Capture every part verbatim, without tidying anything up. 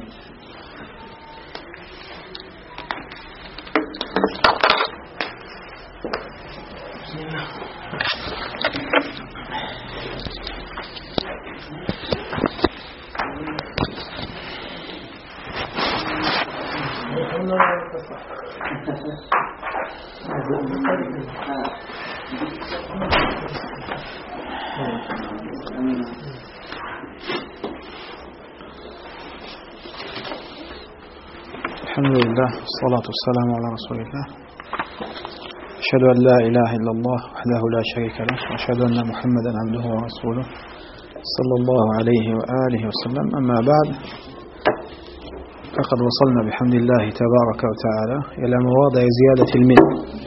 الحمد لله والصلاة والسلام على رسول الله. أشهد أن لا إله إلا الله وحده لا شريك له، وأشهد أن محمدا عبده ورسوله صلى الله عليه وآله وسلم. أما بعد، فقد وصلنا بحمد الله تبارك وتعالى إلى مواضع زيادة الميم،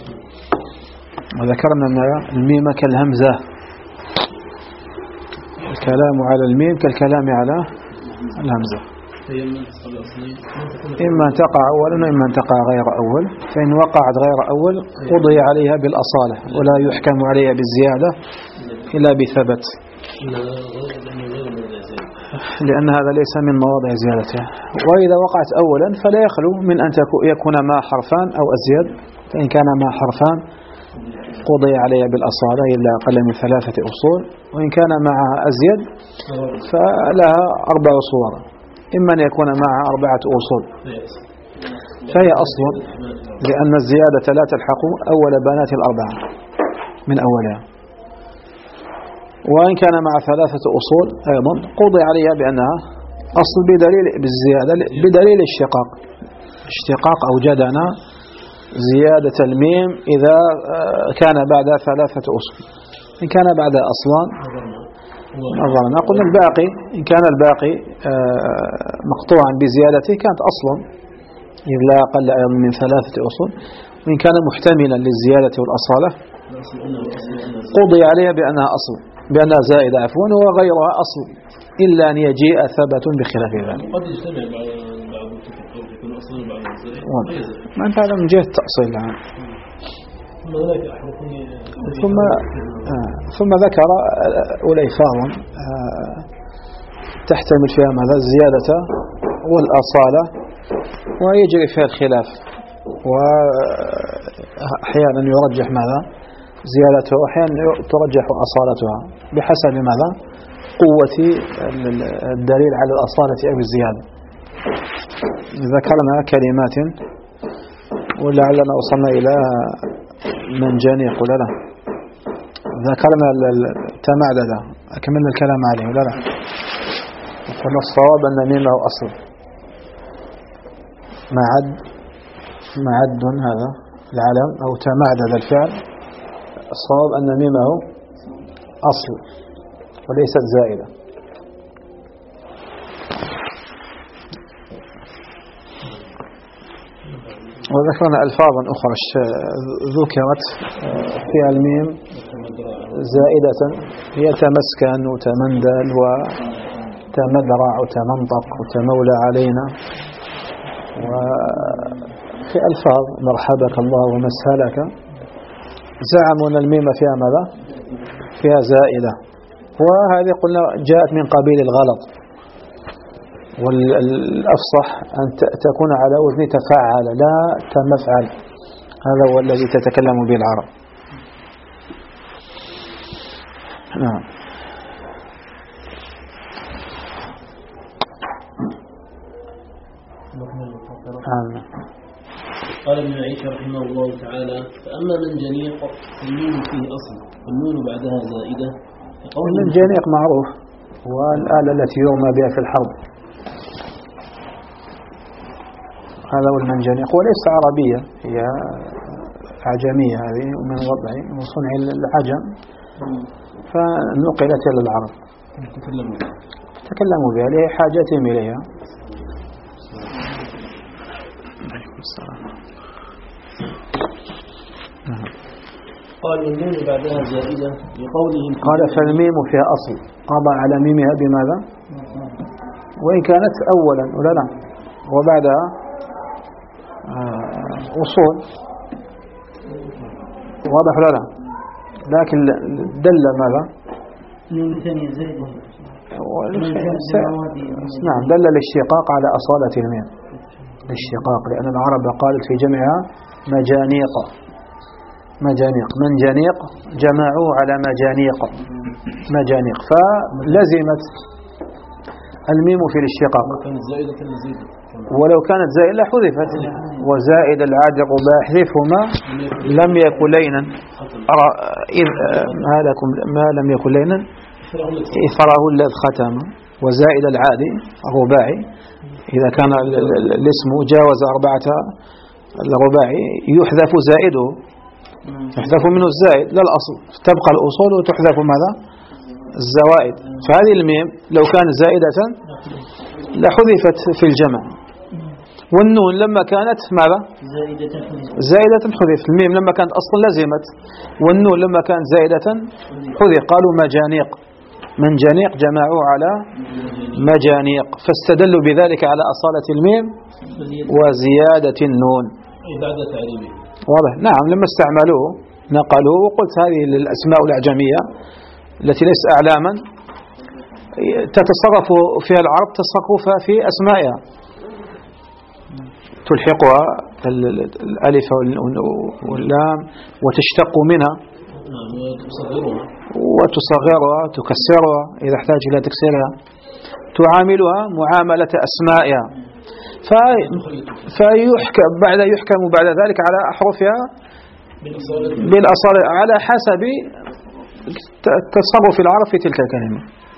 وذكرنا أن الميم كالهمزة، الكلام على الميم كالكلام على الهمزة، إما أن تقع أولا وإما أن تقع غير أول. فإن وقعت غير أول قضي عليها بالأصالة ولا يحكم عليها بالزيادة إلا بثبت، لأن هذا ليس من مواضع زيادتها. وإذا وقعت أولا فلا يخلو من أن يكون ما حرفان أو أزيد، فإن كان ما حرفان قضي عليها بالأصالة إلا أقل من ثلاثة أصول، وإن كان معها أزيد فلها أربع صور، إما أن يكون معها أربعة أصول فهي أصل، لأن الزيادة لا تلحق أول بنات الأربعة من أولها. وإن كان مع ثلاثة أصول أيضا قضي عليها بأنها أصل بدليل بالزيادة بدليل الاشتقاق. اشتقاق أوجدنا زيادة الميم إذا كان بعد ثلاثة أصول. إن كان بعد أصلان نظرنا قلنا الباقي، إن كان الباقي مقطوعا بزيادته كانت أصلا إذ لا أقل أيضا من ثلاثة أصول. وإن كان محتملا للزيادة والأصالة قضي عليها بأنها أصل، بأنها زائدة عفوا، وغيرها أصل إلا أن يجيء ثبت بخلاف ذلك. قد يجتمع بعض التكون يكون أصلا بعض الزائد. ما أنت هذا من جهة التأصيل الآن. ثم هناك أحرف ثم آه ثم ذكر أليفاظا آه تحتمل فيها ماذا الزيادة والأصالة، ويجري فيها الخلاف، وأحيانا يرجح ماذا زيادته، وأحيانا ترجح أصالتها بحسب ماذا قوة الدليل على الأصالة أو الزيادة. ذكرنا كلمات ولعلنا وصلنا إلى منجنيق ولا لا؟ ذكرنا التمعددة، أكملنا الكلام عليه ولا لا؟ وقلنا الصواب أن ميمه أصل، معد معد هذا العلم أو تمعدد الفعل، الصواب أن ميمه أصل وليست زائدة. وذكرنا ألفاظا أخرى ذكرت فيها الميم زائدة، هي تمسكن وتمندل وتمذرع وتمنطق وتمولى علينا. وفي ألفاظ مرحبك الله ومسهلك زعموا أن الميم فيها ماذا؟ فيها زائدة، وهذه قلنا جاءت من قبيل الغلط، والأفصح أن تكون على وزن تفعل لا تمفعل، هذا هو الذي تتكلم به العرب. نعم. قال ابن عيسى رحمه الله تعالى: فأما منجنيق فالنون فيه أصل، والنون بعدها زائدة. المنجنيق معروف، والآلة التي يرمى بها في الحرب، هذا هو المنجنيق، وليس عربية، هي عجمية، هذه من وضع وصنع العجم فنقلت إلى العرب تكلموا بها لحاجتهم إليها. قال النون بعدها زائدة لقولهم قال فالميم فيها أصل، قضى على ميمها بماذا؟ وإن كانت أولا ولا لا، وبعدها أصول، واضح ولا لا؟ لكن دل ماذا؟ النون الثانية زائدة. نعم دل الاشتقاق على أصالة الميم، الاشتقاق، لأن العرب قالت في جمعها مجانيق، مجانيق، منجنيق جمعوه على مجانيق، مجانيق، فلزمت الميم في الاشتقاق. ولو كانت زائدة حذفت، وزائد العادق بأحذفهما لم يكن لينا، إذ ما لكم ما لم يكن لينا إثره الذي ختم. وزائد العادي الرباعي إذا كان الاسم جاوز أربعة الرباعي يحذف زائده، يحذف منه الزائد لا الأصل، تبقى الأصول وتحذف ماذا؟ الزوائد. فهذه الميم لو كانت زائدة لحذفت في الجمع. والنون لما كانت ماذا؟ زائدة حذف. الميم لما كانت أصلا لزمت، والنون لما كانت زائدة حذف. قالوا مجانيق، منجنيق جمعوا على مجانيق، فاستدلوا بذلك على أصالة الميم وزيادة النون بعد تعريبه. واضح؟ نعم، لما استعملوه نقلوه. وقلت هذه الأسماء الأعجمية التي ليست أعلاما تتصرف فيها العرب تصرفها في أسمائها، تلحقها الألف واللام وتشتق منها وتصغرها تكسرها إذا احتاج إلى تكسيرها، تعاملها معاملة أسمائها، فيحكم بعد يحكم بعد ذلك على أحرفها بالأصالة على حسب تصرف العرب في تلك الكلمة.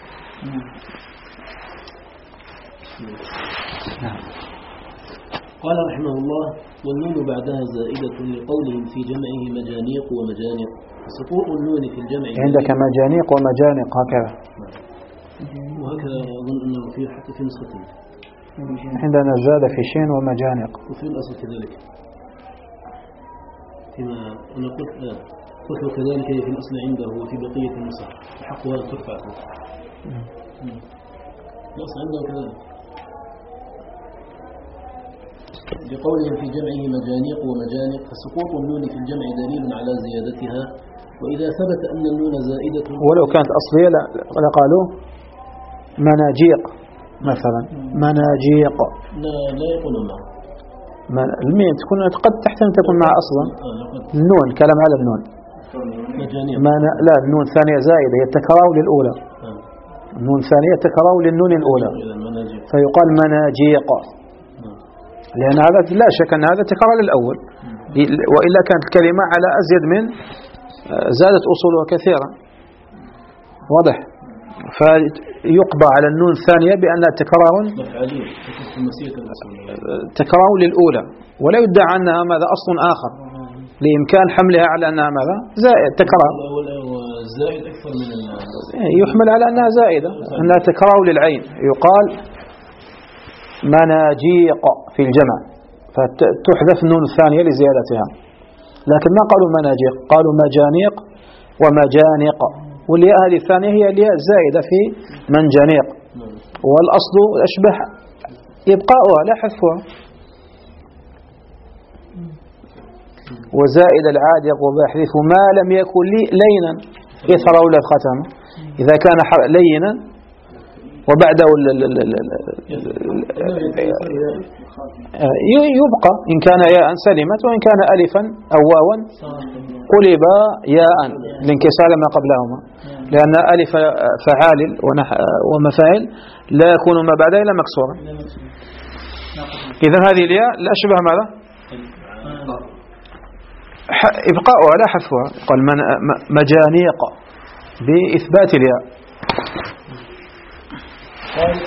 قال رحمه الله: والنون بعدها زائدة لقولهم في جمعه مجانيق ومجانق، سقوط النون في الجمع عندك مجانيق ومجانق هكذا، وهكذا أظن أنه في حتى في نسختين عندنا زاد في شين ومجانق، وفي الأصل كذلك فيما أنا قلت آه. قلت وكذلك في الأصل عنده وفي بقية النسخ حقها ترفع الأصل عنده كذلك بقولهم في جمعه مجانيق ومجانق، فسقوط النون في الجمع دليل على زيادتها. وإذا ثبت أن النون زائدة ولو كانت أصلية لقالوا مناجيق مثلا، مناجيق لا لا يقولون معه. الميم تكون قد تحتمل تكون مع أصلا النون، كلام على النون مجانيق. لا، النون ثانية زائدة هي التكرار للأولى، النون ثانية تكرار للنون الأولى، فيقال مناجيق، لأن هذا لا شك أن هذا تكرار للأول، وإلا كانت الكلمة على أزيد من زادت أصولها كثيرا. واضح؟ فيقضى على النون الثانية بأنها تكرار تكرار للأولى، ولا يدعى أنها ماذا أصل آخر لإمكان حملها على أنها ماذا زائد تكرار، يحمل على أنها زائدة، أنها تكرار للعين، يقال مناجيق في الجمع فتحذف النون الثانية لزيادتها. لكن ما قالوا مناجيق، قالوا مجانيق ومجانق، والياء هذه الثانية هي الياء الزائدة في منجنيق، والأصل أشبه إبقاؤها لا حذفها. وزائد العادق وبحذف ما لم يكن لينا إثر أولى الختم، إذا كان لينا وبعده يبقى إن كان ياء سلمت، وإن كان ألفا أو واوا قلب ياء لانكسار ما قبلهما، لأن ألف فعال ومفاعل لا يكون ما بعدها إلا مكسورا. إذن هذه الياء لا أشبه ماذا؟ إبقاؤها لا حذفها، قال مجانيق بإثبات الياء. قال: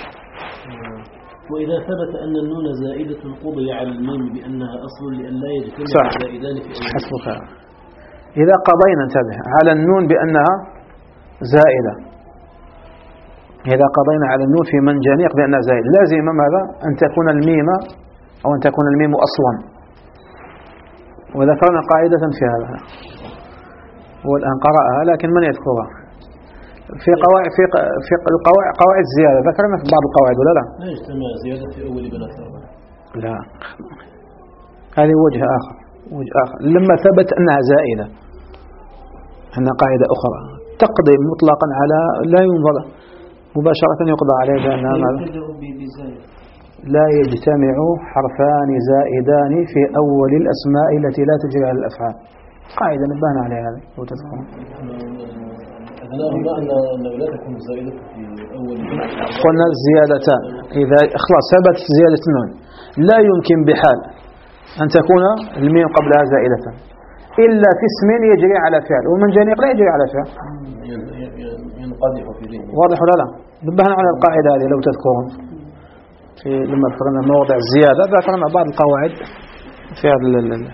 وإذا ثبت أن النون زائدة قضي على الميم بأنها أصل لأن لا يجتمع زائدان في أول. إذا قضينا انتبه على النون بأنها زائدة، إذا قضينا على النون في منجنيق بأنها زائدة، لازم ماذا؟ أن تكون الميم أو أن تكون الميم أصلا. وذكرنا قاعدة في هذا والآن قرأها لكن من يذكرها في قواعد في في القواعد قواعد الزيادة، ذكرنا في بعض القواعد ولا لا؟ لا يجتمع زيادة في أول بنات أربعة. لا، هذه وجه آخر، وجه آخر لما ثبت أنها زائدة، أن قاعدة أخرى تقضي مطلقا على لا ينظر مباشرة يقضى عليه بأن لا يجتمع حرفان زائدان في أول الأسماء التي لا تجري على الأفعال. قاعدة نبهنا عليها هذه لو تذكرون. قلنا الزيادتان إذا خلاص ثبت زيادة النون لا يمكن بحال أن تكون الميم قبلها زائدة إلا في اسم يجري على فعل، والمنجنيق لا يجري على فعل. واضح ولا لا؟ نبهنا على القاعدة هذه لو تذكرون في لما ذكرنا مواضع الزيادة، ذكرنا بعض القواعد في هذا.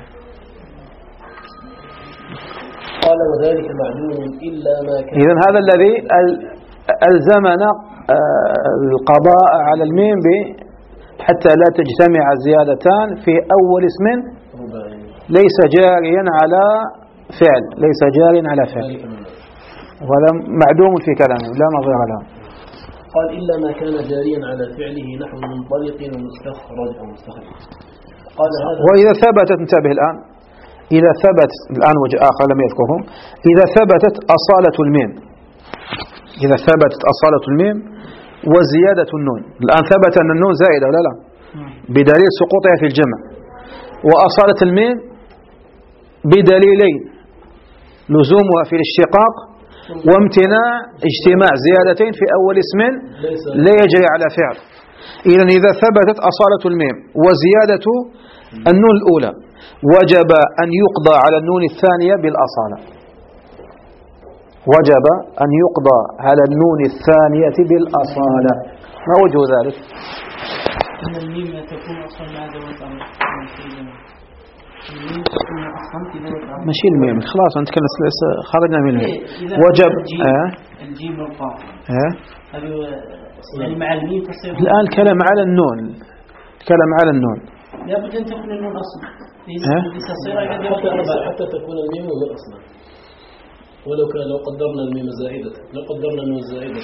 قال وذلك معلوم إلا ما كان. إذن هذا الذي ألزمنا القضاء على الميم حتى لا تجتمع زيادتان في أول اسم ليس جاريا على فعل، ليس جاريا على فعل، وهذا معدوم في كلامه لا نظير له. قال إلا ما كان جاريا على فعله نحو منطلق ومستخرج أو مستخرج. قال هذا وإذا ثبتت، انتبه الآن، إذا ثبت الآن وجه آخر لم يذكره، إذا ثبتت أصالة الميم، إذا ثبتت أصالة الميم وزيادة النون. الآن ثبت أن النون زائدة ولا لا بدليل سقوطها في الجمع، وأصالة الميم بدليلين: لزومها في الاشتقاق وامتناع اجتماع زيادتين في أول اسم لا يجري على فعل. إذن إذا ثبتت أصالة الميم وزيادة النون الأولى وجب أن يقضى على النون الثانية بالأصالة، وجب أن يقضى على النون الثانية بالأصالة. ما وجه ذلك؟ أن الميم تكون أصلا مع ذوات أمر. الميم تكون أصلا في ذوات أمر. ماشي الميم، خلاص أنت كنا خرجنا من الميم. وجب آه الجيم والقاف. آه يعني مع الميم تصير. الآن كلام على النون، كلام على النون. لابد أن تكون النون أصلا. آه؟ حتى تكون الميم غير أصلا. ولو كان لو قدرنا الميم زائدة، لو قدرنا النون زائدة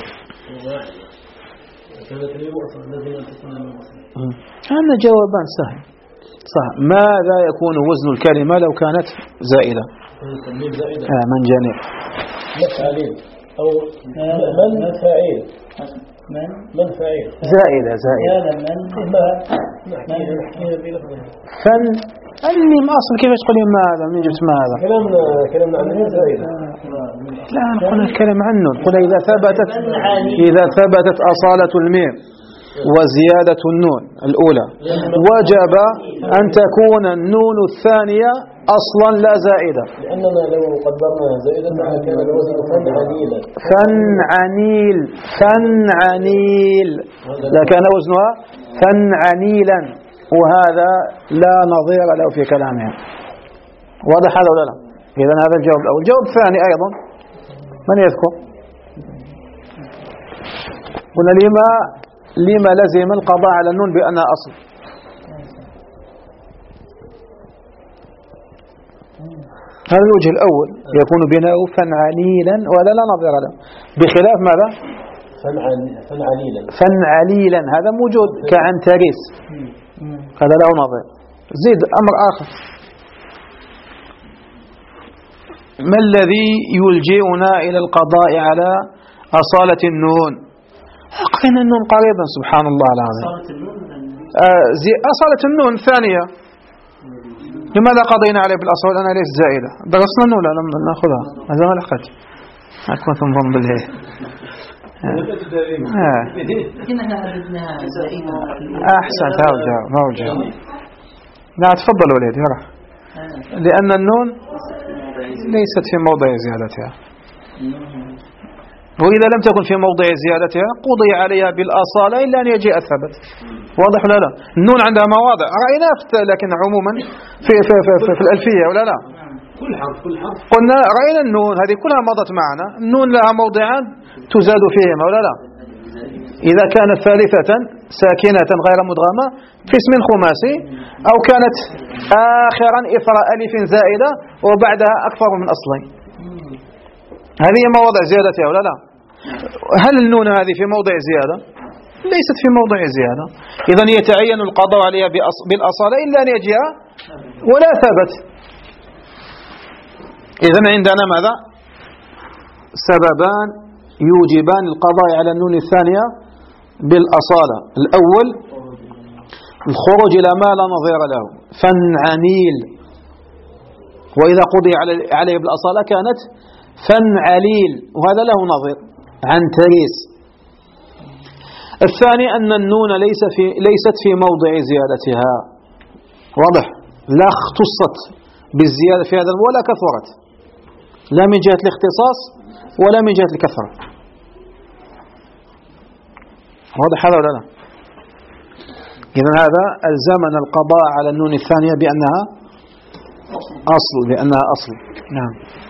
كانت الميم أصلا، لازم أن تكون الميم أصلا. هذا جوابان سهل صح. ماذا يكون وزن الكلمة لو كانت زائدة؟ الميم زائدة. آه من جانب. مفعلين أو من فاعل. من من فاعل. زائدة زائدة. فن الميم أصل كيف تقول ماذا؟ من جبت ماذا؟ كلامنا كلامنا عن الميم زائدة. لا نقول الكلام عنه. قل إذا ثبتت إذا ثبتت أصالة الميم وزيادة النون الأولى وجب أن تكون النون الثانية أصلا لا زائدة. لأننا لو قدرنا زائدة كان الوزن فن عنيلا. فن عنيل فن عنيل لكان وزنها فن عنيلا، وهذا لا نظير له في كلامها. واضح هذا ولا لا؟ إذن هذا الجواب الأول. الجواب الثاني أيضا من يذكر؟ قلنا لما لما لزم القضاء على النون بأنها أصل؟ هذا الوجه الأول يكون بناؤه فنعنيلا، وهذا لا نظير له، بخلاف ماذا؟ فنعليلا. فنعليلا هذا موجود كعنتريس، هذا له نظير. زيد أمر آخر: ما الذي يلجئنا إلى القضاء على أصالة النون؟ قرينا النون قريبا سبحان الله العظيم. آه أصالة النون ثانية. لماذا قضينا عليه بالأصالة؟ أنا ليس زائدة. درسنا النون لم نأخذها، هذا ما لحقت أكون ثم ضم بالله. أحسن ترجع مرجع. لا تفضل وليدي راح، لأن النون ليست في موضع زيادتها، وإذا لم تكن في موضع زيادتها قضي عليها بالأصالة إلا أن يجيء الثبت. واضح ولا لا؟ النون عندها مواضع رأينا، لكن عموما في في في, في, في الألفية ولا لا؟ كل حرف كل حرف قلنا رأينا النون هذه كلها مضت معنا. النون لها موضعان تزاد فيهما ولا لا؟ إذا كانت ثالثة ساكنة غير مدغمة في اسم خماسي، أو كانت آخرا إثر ألف زائدة وبعدها أكثر من أصلين، هذه مواضع زيادتها ولا لا؟ هل النون هذه في موضع زيادة؟ ليست في موضع زيادة. إذن يتعين القضاء عليها بالأصالة إلا أن يجيء ولا ثبت. إذن عندنا ماذا؟ سببان يوجبان القضاء على النون الثانية بالأصالة. الأول الخروج إلى ما لا نظير له، فنعنيل، وإذا قضي عليه بالأصالة كانت فنعليل، وهذا له نظير عنتريس. الثاني أن النون ليس في ليست في موضع زيادتها، واضح، لا اختصت بالزيادة في هذا ولا كثرت، لا من جهة الاختصاص ولا من جهة الكثرة. واضح هذا ولا لا؟ إذن هذا ألزمنا القضاء على النون الثانية بأنها أصل، بأنها أصل. نعم،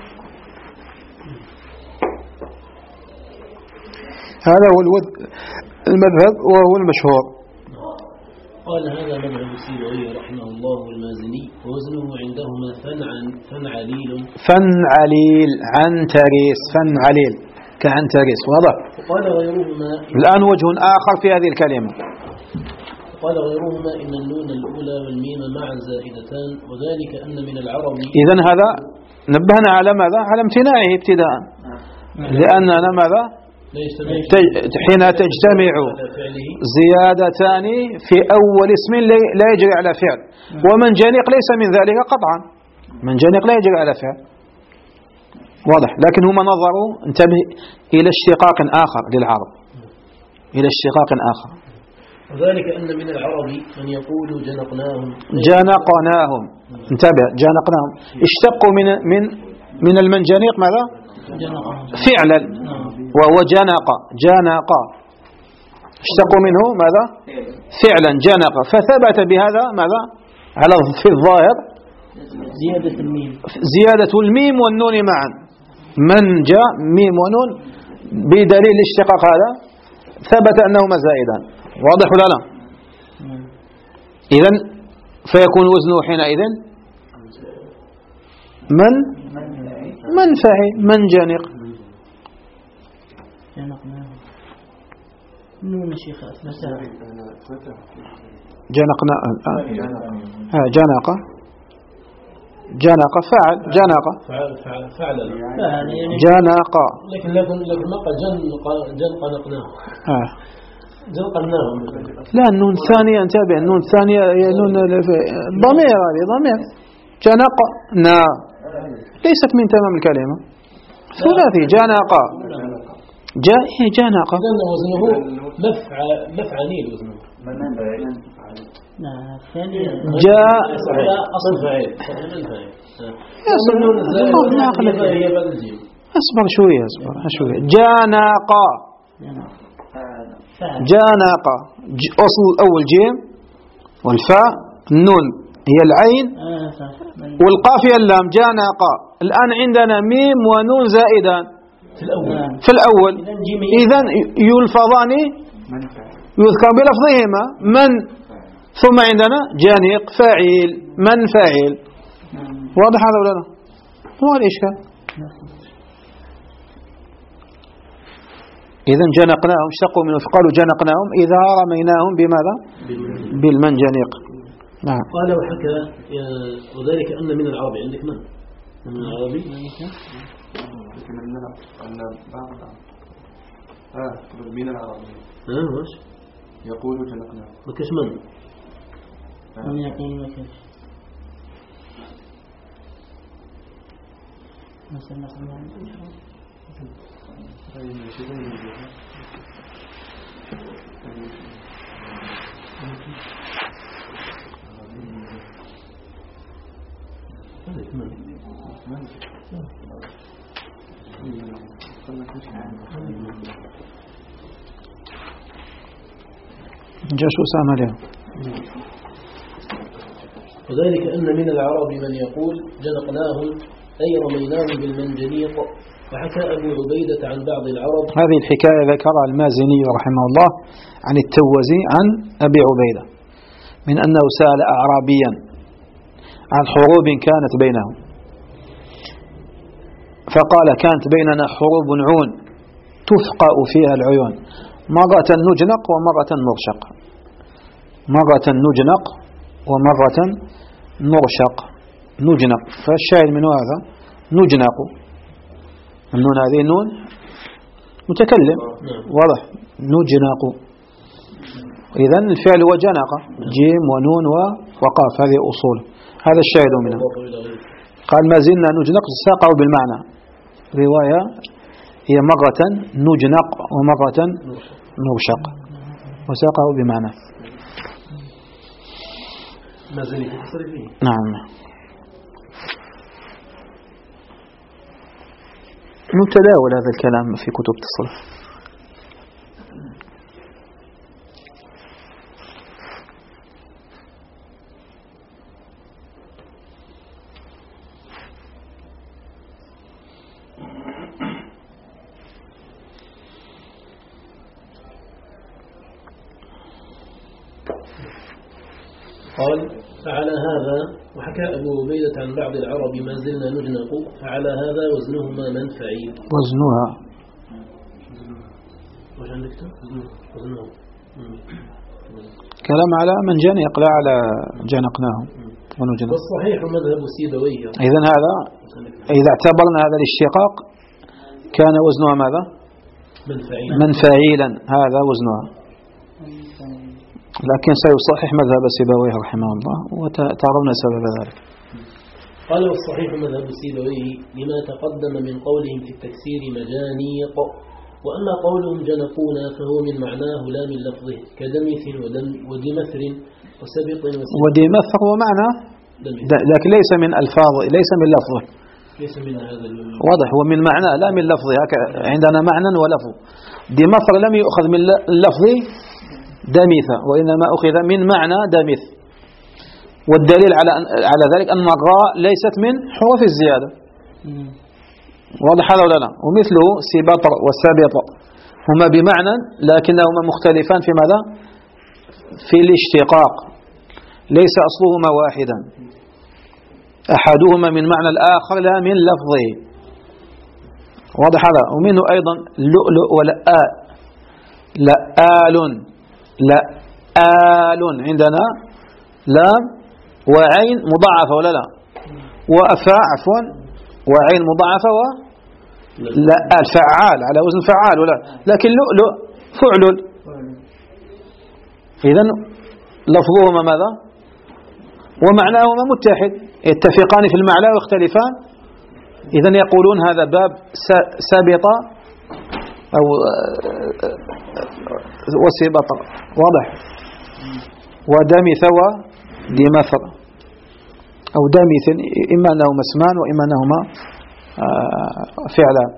هذا هو المذهب وهو المشهور. قال هذا مذهب السيبوي رحمه الله والمازني، ووزنه عندهما فنعن فنعليل فنعليل عنتريس، فنعليل كعنتريس، واضح. قال غيرهما الآن وجه آخر في هذه الكلمة. قال غيرهما إن النون الأولى والميم مع زائدتان، وذلك أن من العرب. إذن هذا نبهنا على ماذا؟ على امتناعه ابتداء، لأننا ماذا؟ حين تجتمع زيادتان في أول اسم لا يجري على فعل، ومنجنيق ليس من ذلك قطعا، منجنيق لا يجري على فعل، واضح. لكن هم نظروا، انتبه، إلى اشتقاق آخر للعرب، إلى اشتقاق آخر. وذلك أن من العرب من يقول جنقناهم جنقناهم، انتبه، جنقناهم اشتقوا من من من المنجنيق ماذا؟ فعلا، وهو جنق، جنق اشتقوا منه ماذا؟ فعلا، جنق، فثبت بهذا ماذا؟ على في الظاهر زيادة الميم، زيادة الميم والنون معا، من جاء ميم ونون بدليل الاشتقاق هذا ثبت أنهما زائدان، واضح ولا لا؟ إذن فيكون وزنه حينئذ من من فاعل، من جانق. نون شيخ مساء جنقنا ها جنق جنق فعل جنق فعل فعل فعل جنق، لكن لكن لكن ما قال جن جن قنقناه ها جن قناه. لا، النون الثانية، انتبه، النون الثانية هي نون ضمير، هذه ضمير. جنقنا ليست من تمام الكلمة، ثلاثي جنق جاء جنق. إذن وزنه مفعل مفعلين وزنه. جاء أصل فاعل. أصبر شوية، أصبر شوية. جنق جنق، أصل الأول جيم، والفاء النون هي العين، والقافية اللام، جنق. الآن عندنا ميم ونون زائدان في الأول في الأول إذن يلفظان يذكر بلفظهما من، ثم عندنا جانق فاعل، من فاعل، واضح هذا ولا لا؟ هو الإشكال. إذن جنقناهم، اشتقوا منه فقالوا جنقناهم إذا رميناهم بماذا؟ بالمنجنيق. نعم. قال وحكى وذلك أن من العرب، عندك من؟ من العربي؟ أن بعض آه من العربي آه وش يقول جنقنا مكش من من يقول مكش مثلا مثلا جاش أسامة له. وذلك أن من العرب من يقول جنقناهم أي رميناهم بالمنجنيق. وحكى أبو عبيدة عن بعض العرب. هذه الحكاية ذكرها المازني رحمه الله عن التوزي عن أبي عبيدة من أنه سأل أعرابيا عن حروب كانت بينهم، فقال كانت بيننا حروب عون تفقأ فيها العيون، مرة نجنق ومرة نرشق، مرة نجنق ومرة نرشق. نجنق، فالشاهد من هذا نجنق، النون هذه نون متكلم واضح نجنق. إذن الفعل هو جنق جيم ونون وقاف هذه أصول. هذا الشاهد منه. قال ما زلنا نجنق ساقه بالمعنى. رواية هي مرة نجنق ومرة نوشق وساقه بمعنى. ما زلت تصريفه. نعم. نتداول هذا الكلام في كتب التصريف. قال فعلى هذا وحكى أبو عبيدة عن بعض العرب ما زلنا نجنق فعلى هذا وزنهما منفعي. وزنها وش عندك وزنه كلام على من جنق لا على جنقناه ونجنق. والصحيح مذهب سيبويه. إذن هذا إذا اعتبرنا هذا الاشتقاق كان وزنها ماذا؟ منفعيلا. منفعيلا هذا وزنها. لكن سيصحح مذهب سيبويه رحمه الله وتعرفنا سبب ذلك. قال والصحيح مذهب سيبويه لما تقدم من قولهم في التكسير مجانيق وأما قولهم جنقونا فهو من معناه لا من لفظه كدمث ودمثر وسبط ودمثر ومعنى لكن ليس من ألفاظ ليس من لفظه ليس من هذا واضح هو من معناه لا من لفظه. عندنا معنى ولفظ. دمثر لم يؤخذ من اللفظ دمث وإنما أخذ من معنى دمث. والدليل على على ذلك أن الراء ليست من حروف الزيادة. واضح هذا ولا لا؟ ومثله سبطر وسبط هما بمعنى لكنهما مختلفان في ماذا؟ في الاشتقاق ليس أصلهما واحدا. أحدهما من معنى الآخر لا من لفظه. واضح هذا. ومنه أيضا لؤلؤ ولآل لآل لآل عندنا لام وعين مضاعفة ولا لا؟ وأفاء عفوا وعين مضاعفة و لآل فعال على وزن فعال ولا لكن لؤلؤ فعلل. إذن لفظهما ماذا؟ ومعناهما متحد يتفقان في المعنى ويختلفان. إذن يقولون هذا باب سابط أو وسبط واضح ودمث ودمثر أو دمث إما أنهما اسمان وإما أنهما فعلا.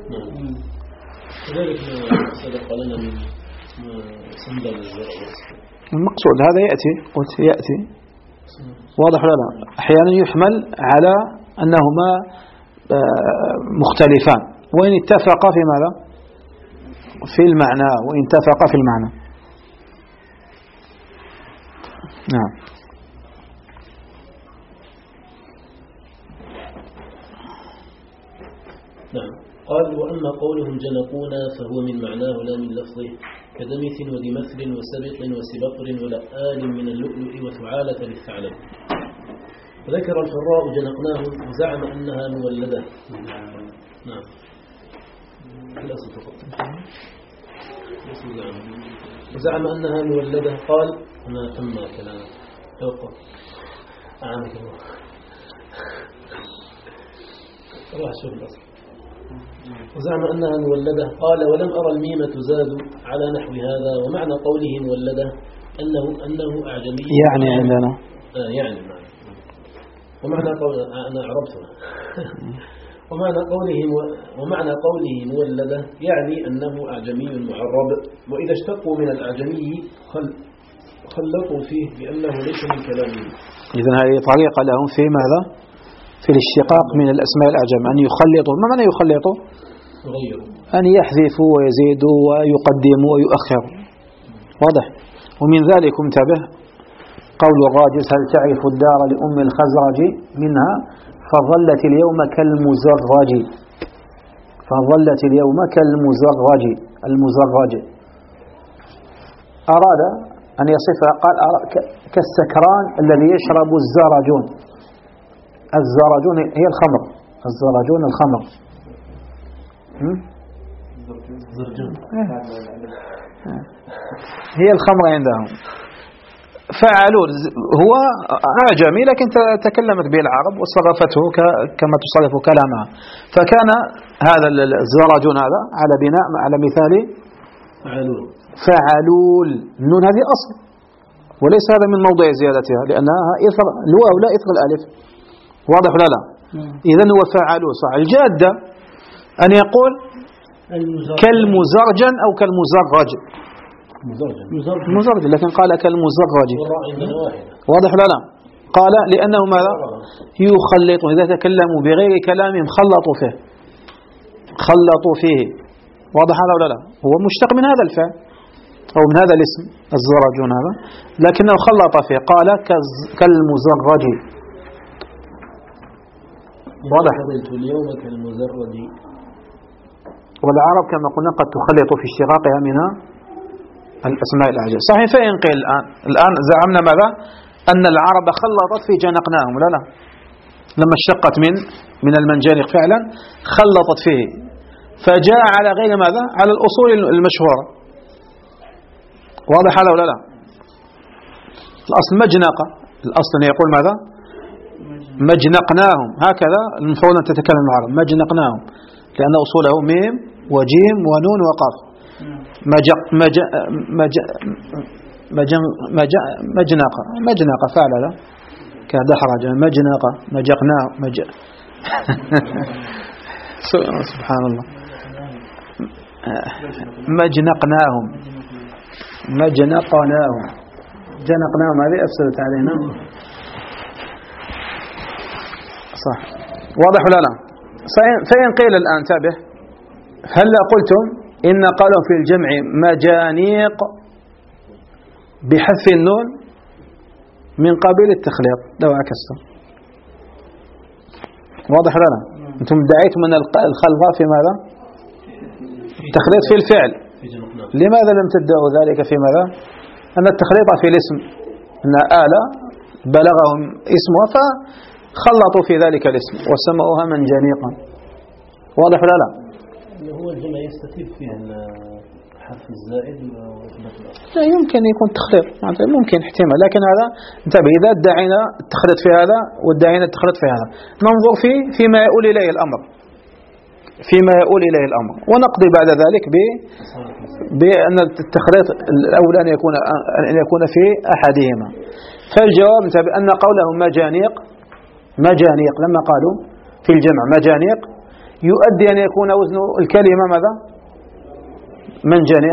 كذلك سبق لنا من سندل المقصود هذا يأتي قلت يأتي واضح ولا لا؟ أحيانا يحمل على أنهما مختلفان وإن اتفقا في ماذا؟ في المعنى وإن اتفقا في المعنى. نعم. نعم. قال وأما قولهم جنقونا فهو من معناه لا من لفظه كدمث ودمثل وسبط وسبطر ولآل من اللؤلؤ وثعالة للثعلب. وذكر الفراء جنقناه وزعم أنها مولدة. نعم. الأصل فقط. وزعم أنها مولدة. قال هنا تم كلام توقف أعانك الله روح شوف الأصل. وزعم أنها مولدة. قال ولم أرى الميم تزاد على نحو هذا ومعنى قوله مولدة أنه أنه أعجمي يعني عندنا آه يعني معنى. ومعنى قول أنا عرفتها ومعنى قوله ومعنى قوله مولدة يعني أنه أعجمي معرب وإذا اشتقوا من الأعجمي خل خلطوا فيه بأنه ليس من كلامه. إذن هذه طريقة لهم في ماذا؟ في الاشتقاق من الأسماء الأعجم أن يخلطوا. ما معنى يخلطوا؟ يغيروا أن يحذفوا ويزيدوا ويقدموا ويؤخروا. واضح. ومن ذلك انتبه قول الراجز هل تعرف الدار لأم الخزرج منها فظلت اليوم كالمزرج فظلت اليوم كالمزرج المزرج أراد أن يصفها قال كالسكران الذي يشرب الزرجون. الزرجون هي الخمر الزرجون الخمر زرجان. هي الخمر عندهم. فعلول هو أعجمي لكن تكلمت به العرب وصرفته كما تصرف كلامها، فكان هذا الزرجون هذا على بناء على مثال فعلول. فعلول النون هذه أصل، وليس هذا من موضع زيادتها لأنها إثر الواو لا إثر الألف. واضح ولا لا؟ إذن هو فعلول صح. الجادة أن يقول كالمزرجن أو كالمزرج. مزرج لكن قال كالمزرج. واضح ولا لا؟ قال لأنه ماذا؟ يخلطون إذا تكلموا بغير كلامهم خلطوا فيه خلطوا فيه. واضح هذا ولا لا؟ هو مشتق من هذا الفعل أو من هذا الاسم الزرجون هذا، لكنه خلط فيه قال كالمزرج. واضح. اليوم كالمزرج. والعرب كما قلنا قد تخلط في اشتقاقها من الأسماء الأعجمية. صحيح. فإن قيل الآن الآن زعمنا ماذا؟ أن العرب خلطت في جنقناهم. لا لا، لما اشتقت من من المنجنيق فعلا خلطت فيه، فجاء على غير ماذا؟ على الأصول المشهورة. واضح هذا ولا لا؟ الأصل مجنقة، الأصل يقول ماذا؟ مجنقناهم. هكذا المفروض أن تتكلم العرب، مجنقناهم، لأن أصوله ميم وجيم ونون وقاف. مجق مج مج مج مج مجنقة مجنقة فعل هذا كدحرج مجنقة مجقناه مج سبحان الله. مجنقناهم مجنقناهم جنقناهم هذه أفسدت علينا. صح. واضح ولا لا؟ فإن قيل الآن تابه، هل قلتم إن قالوا في الجمع مجانيق بحذف النون من قبيل التخليط لو عكستم؟ واضح ولا لا؟ أنتم ادعيتم أن الخلط في ماذا؟ التخليط في الفعل. لماذا لم تدعوا ذلك في ماذا؟ أن التخليط في الاسم، أن آلة بلغهم اسمها فخلطوا في ذلك الاسم وسموها منجنيقا. واضح ولا لا؟ هو الجمع يستتيب فيه حرف الزائد وإثبات الأصل. لا يمكن يكون تخليط، ممكن احتمال، لكن هذا انتبه إذا ادعينا التخليط في هذا وادعينا التخليط في هذا ننظر فيه فيما يؤول إليه الأمر فيما يؤول إليه الأمر ونقضي بعد ذلك ب بأن التخليط الأول أن يكون أن يكون في أحدهما. فالجواب انتبه أن قولهم مجانيق مجانيق لما قالوا في الجمع مجانيق يؤدي أن يكون وزن الكلمة ماذا؟ منجنيق.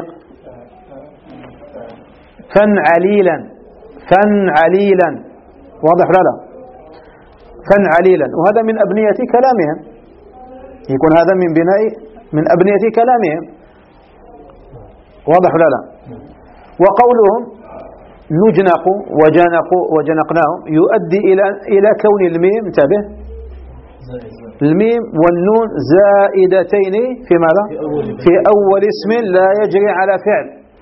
فنعليلا فنعليلا. واضح ولا لا؟ فنعليلا، وهذا من أبنية كلامهم، يكون هذا من بناء من أبنية كلامهم. واضح ولا لا؟ وقولهم نجنق وجنق وجنقناهم يؤدي إلى إلى كون الميم انتبه الميم والنون زائدتين في ماذا؟ في أول اسم لا يجري على فعل،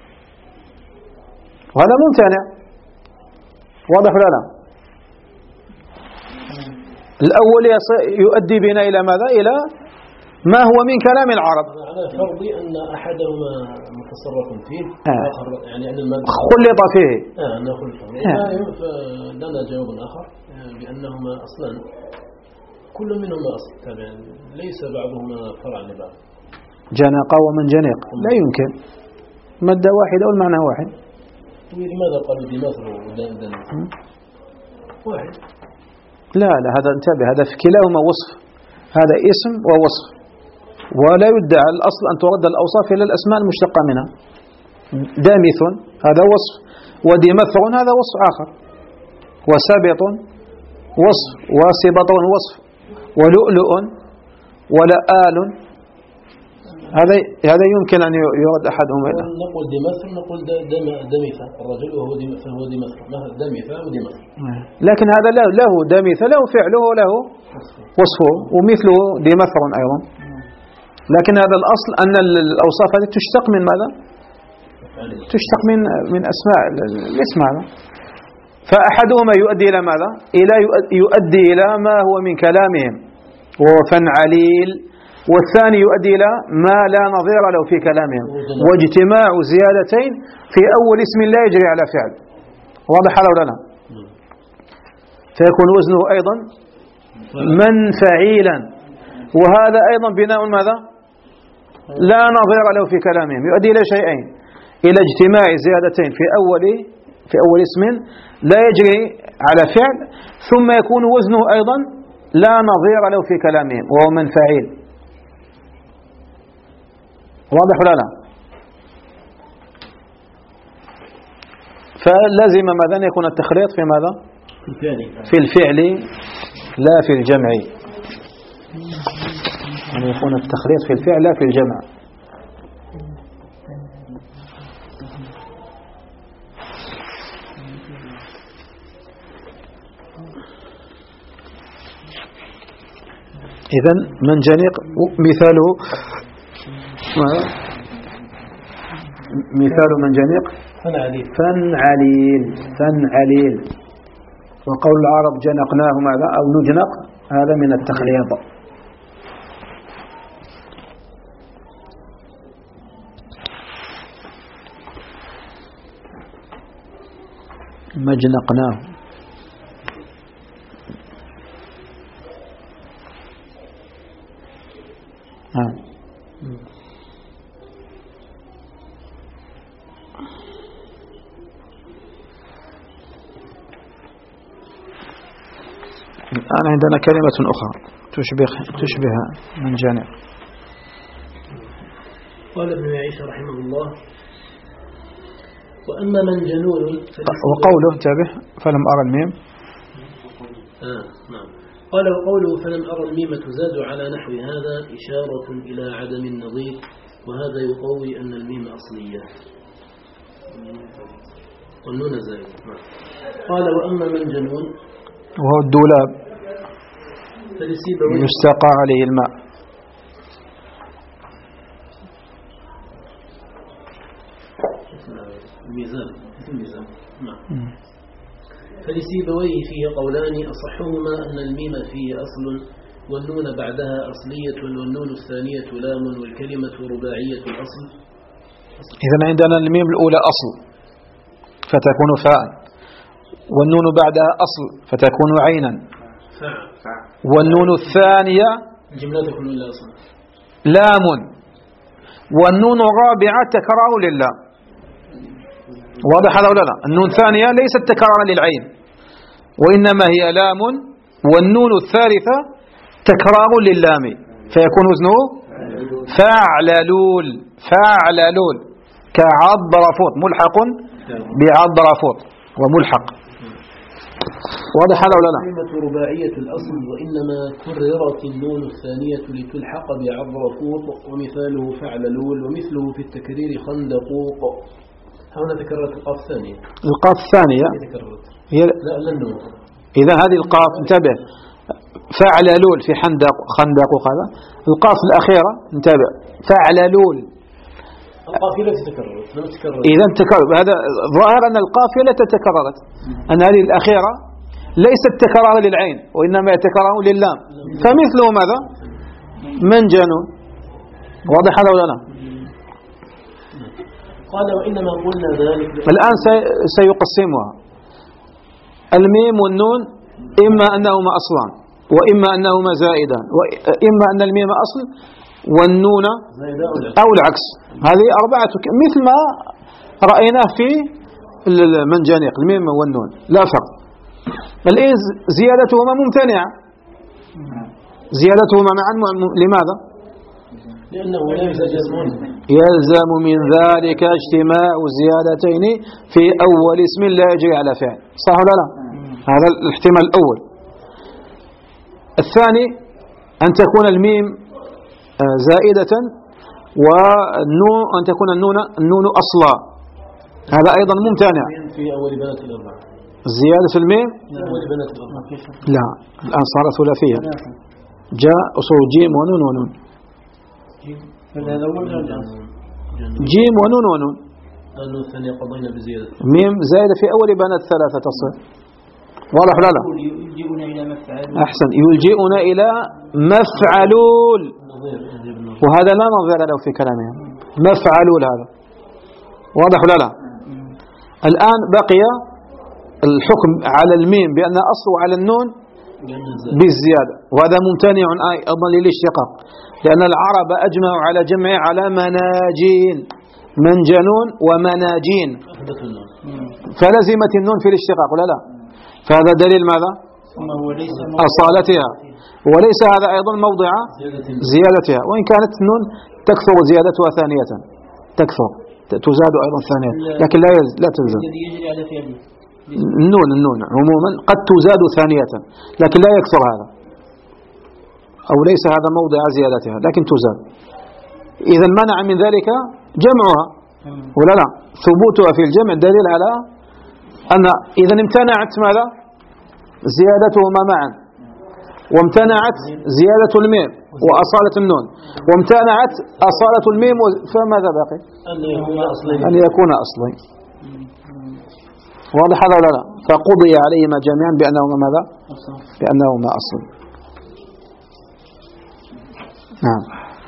وهذا ممتنع. واضح ولا لا؟ الأول يؤدي بنا إلى ماذا؟ إلى ما هو من كلام العرب، على فرض أن أحدهما متصرف فيه آه. يعني أن المادة خلط فيه آه أنه خلط فيه آه. فلنا جواب آخر بأنهما أصلا كل منهما أصل تابع، ليس بعضهما فرع لبعض. جنق ومن جنق لا يمكن، مادة واحدة والمعنى واحد. لماذا قالوا دماغ ودندن واحد؟ لا لا، هذا انتبه، هذا في كلاهما وصف، هذا اسم ووصف، ولا يدعى الأصل أن ترد الأوصاف إلى الأسماء المشتقة منها. دامث هذا وصف، ودمثر هذا وصف آخر، وسبط وصف، وسبط وصف، ولؤلؤ ولآل، هذا هذا يمكن أن يرد أحدهما. نقول دمثر نقول دم دمثة الرجل وهو دمثة وهو دمثة دمثة ودمثة، لكن هذا له له دمثة له فعله وله وصفه ومثله دمثر أيضا، لكن هذا الأصل أن الأوصاف هذه تشتق من ماذا؟ تشتق من من أسماء الاسم هذا. فأحدهما يؤدي إلى ماذا؟ إلى يؤدي إلى ما هو من كلامهم، وهو فنعليل والثاني يؤدي إلى ما لا نظير له في كلامهم، واجتماع زيادتين في أول اسم لا يجري على فعل. واضح هذا ولا لا؟ فيكون وزنه أيضا منفعيلا، وهذا أيضا بناء ماذا؟ لا نظير له في كلامهم، يؤدي إلى شيئين: إلى اجتماع زيادتين في أول في أول اسم لا يجري على فعل، ثم يكون وزنه أيضا لا نظير له في كلامهم وهو منفعيل. واضح ولا لا؟ فلازم ماذا يكون التخليط في ماذا؟ في الفعل لا في الجمع، أن يكون التخليط في الفعل لا في الجمع. إذن منجنيق مثاله مثال منجنيق فنعليل فنعليل. وقول العرب جنقناه ماذا؟ أو نجنق، هذا من التخليط. مجنقناه. ها. الآن عندنا كلمة أخرى تشبه تشبه منجنيق. قال ابن عيسى رحمه الله: وأما منجنون وقوله انتبه فلم أرى الميم. آه نعم. قال وقوله فلم أرى الميم تزاد على نحو هذا إشارة إلى عدم النظير، وهذا يقوي أن الميم أصلية والنون زائد. قال وأما منجنون وهو الدولاب يستقى عليه الماء. الميزان الميزان نعم. فلسيبويه فيه قولان: أصحهما أن الميم فيه أصل والنون بعدها أصلية، والنون الثانية لام، والكلمة رباعية الأصل. إذن عندنا الميم الأولى أصل فتكون فاء، والنون بعدها أصل فتكون عينا، والنون الثانية لام، والنون الرابعة تكرار لله. واضح هذا ولا لا؟ النون الثانية ليست تكرارا للعين، وإنما هي لام، والنون الثالثة تكرار لللام، فيكون وزنه فاعللول فاعللول كعضرفوط، ملحق بعضرفوط وملحق. واضح هذا ولا لا؟ كلمة رباعية الأصل، وإنما كررت النون الثانية لتلحق بعضرفوط، ومثاله فعللول، ومثله في التكرير خندقوق. هنا تكررت القاف الثانية. القاف الثانية هي لا للنون. إذا هذه القاف انتبه، فعللول في حندق خندقوق، هذا القاف الأخيرة انتبه فعللول. القافية تتكررت لم تتكرر. إذا تكرر، هذا ظاهر أن القافية تتكررت، أن هذه الأخيرة ليست تكرارا للعين وإنما يتكرر لللام، فمثله ماذا؟ منجنون. واضح هذا ولا لا؟ قال وإنما قلنا ذلك الآن سيقسمها الميم والنون، إما أنهما أصلان وإما أنهما زائدان، وإما أن الميم أصل والنون أو العكس. هذه أربعة مثل ما رأيناه في المنجنيق، الميم والنون لا فرق. الآن زيادتهما ممتنعة، زيادتهما معا لماذا؟ لأنه لا يلزم يلزم من ذلك اجتماع زيادتين في أول اسم لا يجري على فعل. صح ولا لا؟ هذا الاحتمال الأول. الثاني أن تكون الميم زائدة، والنون أن تكون النون النون أصلا، هذا أيضا ممتنع. في أول بنات الأربعة زيادة في الميم أول بنات الأربعة لا، الآن صارت ثلاثية، جاء أصول جيم ونون ونون، جيم ونون ونون. النون الثانية قضينا بزيادة ميم زائدة في أول بنات ثلاثة تصل. واضح ولا لا؟ يلجئنا إلى مفعل. أحسن، يلجئنا إلى مفعلول. وهذا لا نظير له في كلامهم. مفعلول هذا واضح ولا لا؟ الآن بقي الحكم على الميم بأن أصل على النون بالزيادة، وهذا ممتنع أيضا للاشتقاق، لأن العرب أجمعوا على جمع على مناجين، منجنون ومناجين، فلزمت النون في الاشتقاق ولا لا؟ فهذا دليل ماذا؟ أصالتها، وليس هذا أيضا موضع زيادتها، وإن كانت النون تكثر زيادتها ثانية، تكثر تزاد أيضا ثانية، لكن لا لا تلزم. النون النون عموما قد تزاد ثانية لكن لا يكثر هذا، أو ليس هذا موضع زيادتها لكن تزاد. إذا منع من ذلك جمعها ولا لا؟ ثبوتها في الجمع دليل على أن إذا امتنعت ماذا؟ زيادتهما معا، وامتنعت زيادة الميم وأصالة النون، وامتنعت أصالة الميم، فماذا باقي؟ أن يكون أصلي. واضح هذا ولا لا؟ فقضي عليهما جميعا بأنهما ماذا؟ بأنهما أصل. نعم.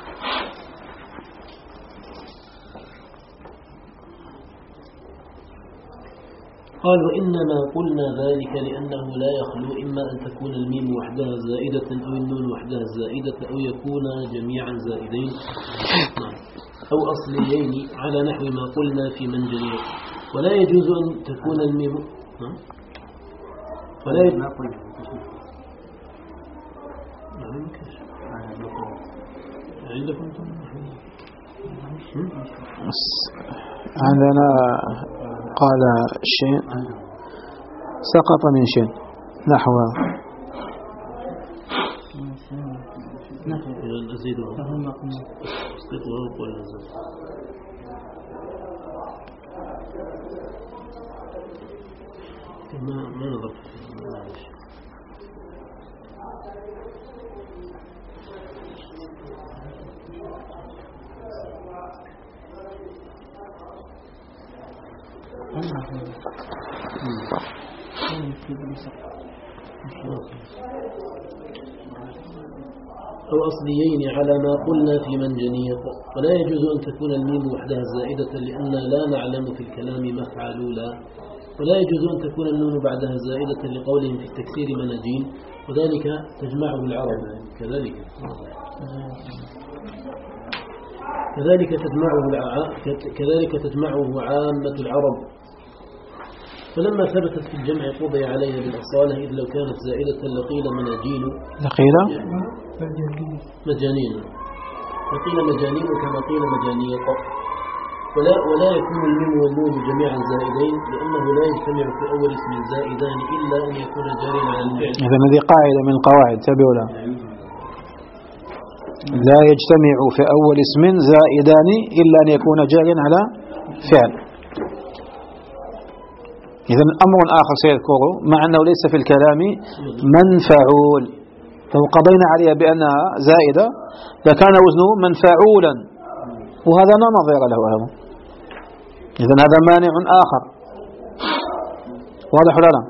قال وإنما قلنا ذلك لأنه لا يخلو إما أن تكون الميم وحدها زائدة أو النون وحدها زائدة أو يكون جميعا زائدين أو أصليين على نحو ما قلنا في منجنية، ولا يجوز أن تكون الميم ولا يجوز عندنا قال شيء سقط من شيء نحو ما ما نظرت أو أصليين على ما قلنا في منجنية، ولا يجوز أن تكون الميم وحدها زائدة لأننا لا نعلم في الكلام مفعلولا، ولا يجوز أن تكون النون بعدها زائدة لقولهم في التكسير مناجين، وذلك تجمعه العرب كذلك كذلك تجمعه كذلك تجمعه عامة العرب، فلما ثبتت في الجمع قضي عليها بالأصالة، إذ لو كانت زائدة لقيل مناجين لقيل مجانين لقيل مجانين كما قيل مجانيق، ولا ولا يكون الميم والنون جميعا زائدين لأنه لا يجتمع في أول اسم زائدان إلا أن يكون جاريا على الفعل. إذا هذه قاعدة من القواعد تبعوا لها، لا يجتمع في أول اسم زائدان إلا أن يكون جاريا على فعل. إذا أمر آخر سيذكره مع أنه ليس في الكلام منفعول، لو قضينا عليها بأنها زائدة لكان وزنه منفعولا، وهذا لا نظير له أيضا. إذا هذا مانع آخر، واضح ولا لا؟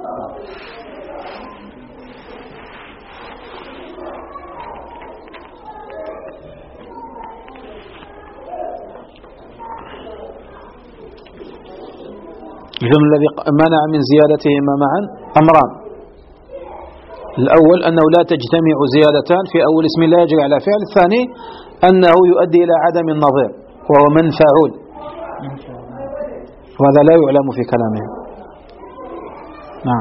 إذن الذي منع من زيادتهما معا أمران: الأول أنه لا تجتمع زيادتان في أول اسم لا يجري على فعل، الثاني أنه يؤدي إلى عدم النظير وهو منفعول، وهذا لا يعلم في كلامه. نعم.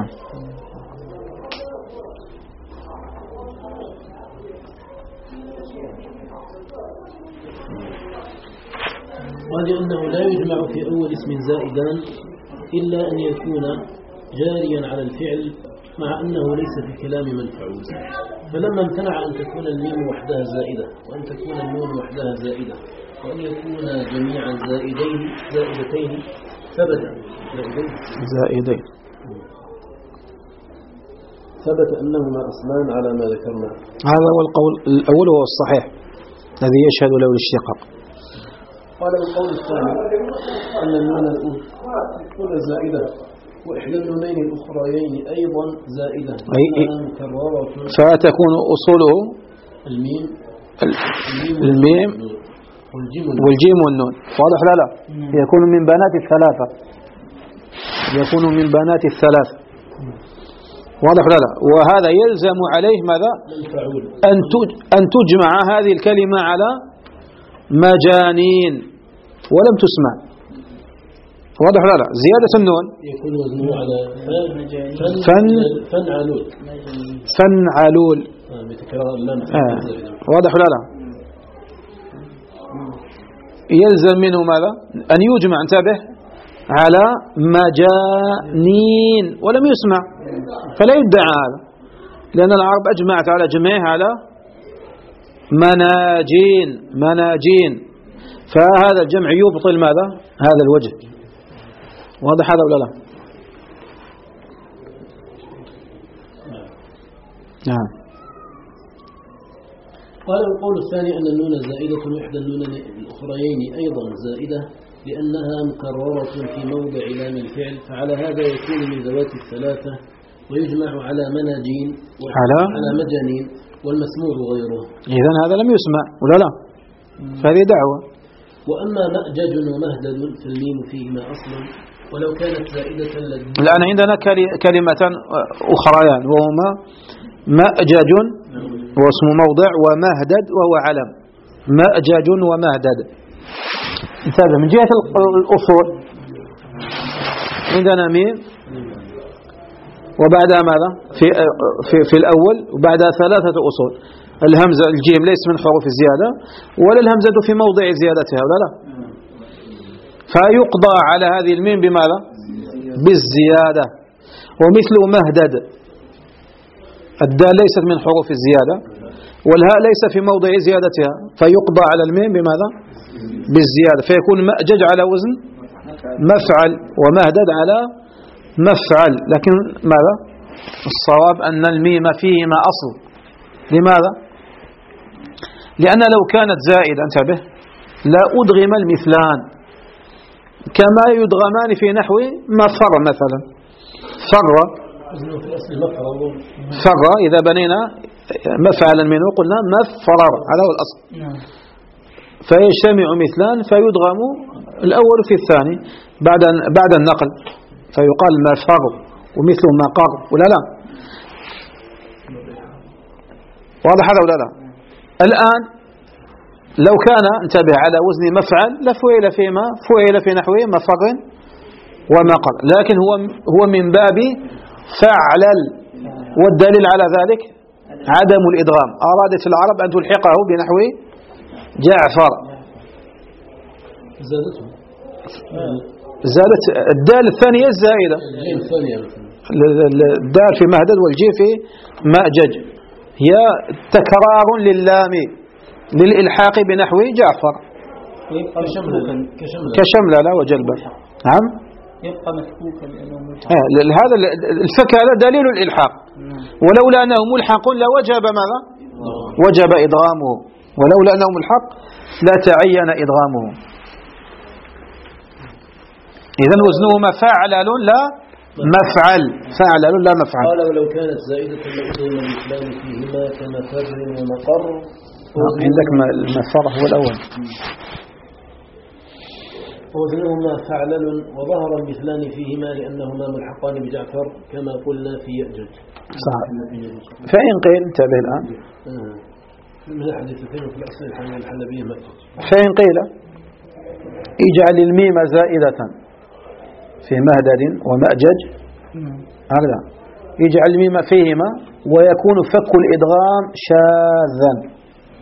ولأنه لا يجمع في أول اسم زائدان إلا أن يكون جاريا على الفعل مع أنه ليس في الكلام منفعول، فلما امتنع أن تكون الميم وحدها زائدة وأن تكون النون وحدها زائدة وأن يكون جميعا زائدين زائدتين ثبت زائدين زائدين ثبت أنهما أصلان على ما ذكرنا. هذا هو القول الأول وهو الصحيح الذي يشهد له الاشتقاق. قال القول الثاني أن النون الأولى زائدة وإحدى النونين الأخريين أيضا زائدة أي فتكون أصوله الميم الميم والجيم والنون. واضح لا لا؟ يكون من بنات الثلاثة، يكون من بنات الثلاث. واضح لا لا؟ وهذا يلزم عليه ماذا؟ أن تجمع هذه الكلمة على مجانين ولم تسمع. واضح لا لا؟ زيادة النون يكون وزنه على فن فنعلول فنعلول. آه. واضح لا لا؟ يلزم منه ماذا؟ أن يجمع، انتبه، على مجانين ولم يسمع، فلا يدعى هذا، لأن العرب أجمعت على جمعها على مناجين مناجين، فهذا الجمع يبطل ماذا؟ هذا الوجه. واضح هذا ولا لا؟ نعم. قال القول الثاني أن النون زائدة وإحدى النون الأخريين أيضا زائدة لأنها مكررة في موضع لام الفعل، فعلى هذا يكون من ذوات الثلاثة ويجمع على مناجين على على مجانين والمسموع غيره. إذن هذا لم يسمع ولا لا؟ فهذه دعوة. وأما مأجج ومهدد فالميم فيهما أصلا ولو كانت زائدة للدين. الآن عندنا كلمة أخريان وهما مأجج هو اسم موضع ومهدد وهو علم. مأجج ومهدد. انتبه من جهة الأصول عندنا ميم وبعدها ماذا؟ في, في, في الأول وبعدها ثلاثة أصول. الهمزة الجيم ليس من حروف الزيادة ولا الهمزة في موضع زيادتها ولا لا، فيقضى على هذه الميم بماذا؟ بالزيادة. ومثل مهدد الدال ليست من حروف الزيادة والهاء ليس في موضع زيادتها، فيقضى على الميم بماذا؟ بالزيادة، فيكون مأجج على وزن مفعل ومهدد على مفعل. لكن ماذا؟ الصواب أن الميم فيهما أصل. لماذا؟ لأن لو كانت زائدة انتبه لا أدغم المثلان كما يدغمان في نحو مفر مثلا. فر فر إذا بنينا مفعلا منه قلنا مفرر، هذا هو الأصل. فيجتمع مثلان فيدغم الأول في الثاني بعد بعد النقل، فيقال مفر ومثله مقر ولا لا؟ واضح هذا ولا لا؟ الآن لو كان انتبه على وزن مفعل لفعل فيما فعل في نحوه مفر ومقر، لكن هو هو من باب فعلل، والدليل على ذلك عدم الإدغام. أرادت العرب أن تلحقه بنحو جعفر، زادت الدال الثانية الزائدة، الدال في مهدد والجيم في مأجج، هي تكرار للام للإلحاق بنحو جعفر كشملة لا وجلبة. نعم يبقى مفكوكا لأنه ملحق. هذا الفك هذا دليل الإلحاق، ولولا أنه ملحق لوجب ماذا؟ وجب إدغامه، ولولا أنه ملحق لا تعين إدغامه. إذن وزنهما فعلل لا مفعل، فعلل لا مفعل. قال ولو كانت زائدة لأدغم الإسلام فيهما كمفر ومقر. عندك المفر هو الأول. وزنهما فعلل وظهر المثلان فيهما لأنهما ملحقان بجعفر كما قلنا في يأجج. صح. فإن قيل انتبه الآن من الحديثين في الأصل الحلبية مأجج. فإن قيل اجعل الميم زائدة في مهدد ومأجج، هذا اجعل الميم فيهما ويكون فك الإدغام شاذا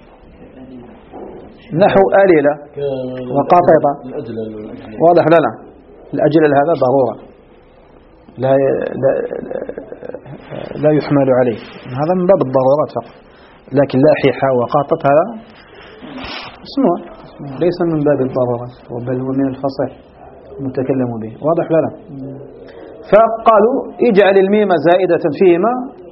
نحو آللة وقاططة. واضح لنا الأجل هذا ضرورة لا لا لا يحمل عليه، هذا من باب الضرورات فقط، لكن لاححة وقاطط هذا اسمه ليس من باب الضرورات بل هو من الفصيح المتكلم به. واضح لنا. فقالوا اجعل الميم زائدة فيهما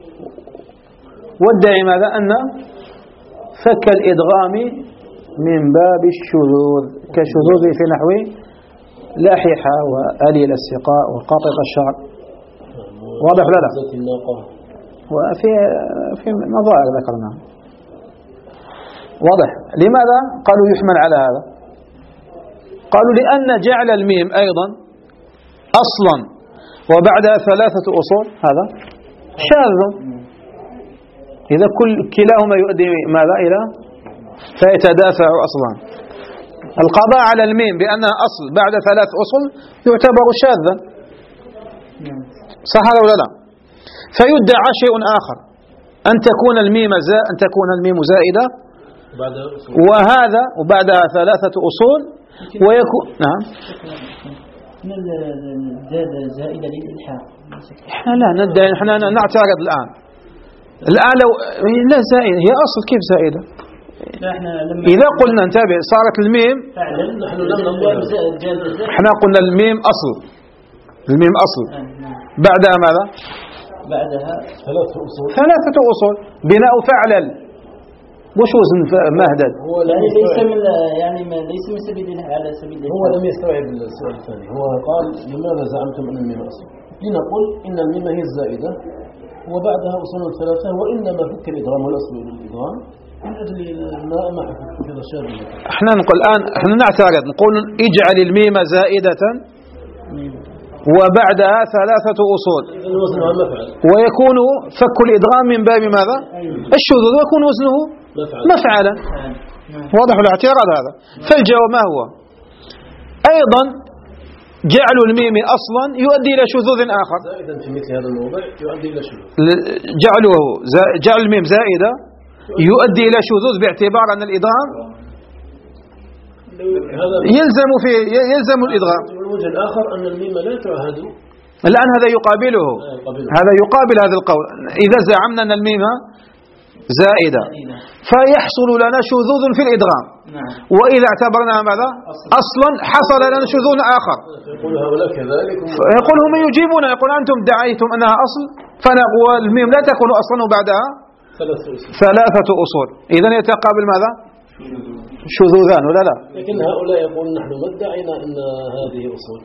وادعي ماذا؟ أن فك الإدغام من باب الشذوذ كشذوذ في نحو لاححة وآليل السقاء وقاطط الشعر. واضح لا لا؟ وفي في نظائر ذكرناها. واضح. لماذا قالوا يحمل على هذا؟ قالوا لأن جعل الميم أيضا أصلا وبعدها ثلاثة أصول هذا شاذ، إذا كل كلاهما يؤدي ماذا إلى فيتدافع أصلا. القضاء على الميم بأنها أصل بعد ثلاث أصول يعتبر شاذا، صح ولا لا؟ فيدعى شيء آخر، أن تكون الميم زا أن تكون الميم زائدة وهذا وبعدها ثلاثة أصول ويكون نعم زائدة للإلحاق. احنا لا ندعي، احنا نعترض الآن الآن لو لا زائدة هي أصل كيف زائدة؟ إذا قلنا انتبه صارت الميم احنا قلنا الميم أصل، الميم أصل بعدها ماذا؟ بعدها ثلاثة أصول ثلاثة أصول بناء فعلل وش وزن مهدد؟ هو يعني ليس من يعني ما ليس من سبيل على سبيل هو لم يستوعب السؤال الثاني. هو قال لماذا زعمتم أن الميم أصل؟ لنقول إن الميم هي الزائدة وبعدها أصول ثلاثة، وإنما فك الإدغام والأصل للإدغام من أجل ما ما في الرشاد. احنا نقول الآن احنا نعترض نقول اجعل الميم زائدة وبعدها ثلاثة أصول ويكون فك الإدغام من باب ماذا؟ الشذوذ ويكون وزنه مفعلا. واضح الاعتراض هذا. فالجواب ما هو؟ أيضا جعل الميم أصلا يؤدي إلى شذوذ آخر. زائدا في مثل هذا الموضع يؤدي إلى شذوذ. جعله جعل الميم زائدة يؤدي إلى شذوذ باعتبار أن الإدغام يلزم في يلزم الإدغام. الوجه الآخر أن الميم لا تعهد. الآن هذا يقابله، هذا يقابل هذا القول. إذا زعمنا أن الميم زائدة فيحصل لنا شذوذ في الإدغام، وإذا اعتبرنا ماذا أصلا حصل لنا شذوذ آخر. يقول هؤلاء كذلك، يقول هم يجيبون، يقول أنتم ادعيتم أنها أصل فنقول الميم لا تكون أصلا وبعدها ثلاثة أصول، إذن يتقابل ماذا؟ شذوذان ولا لا؟ لكن هؤلاء يقول نحن ما ادعينا أن هذه أصول،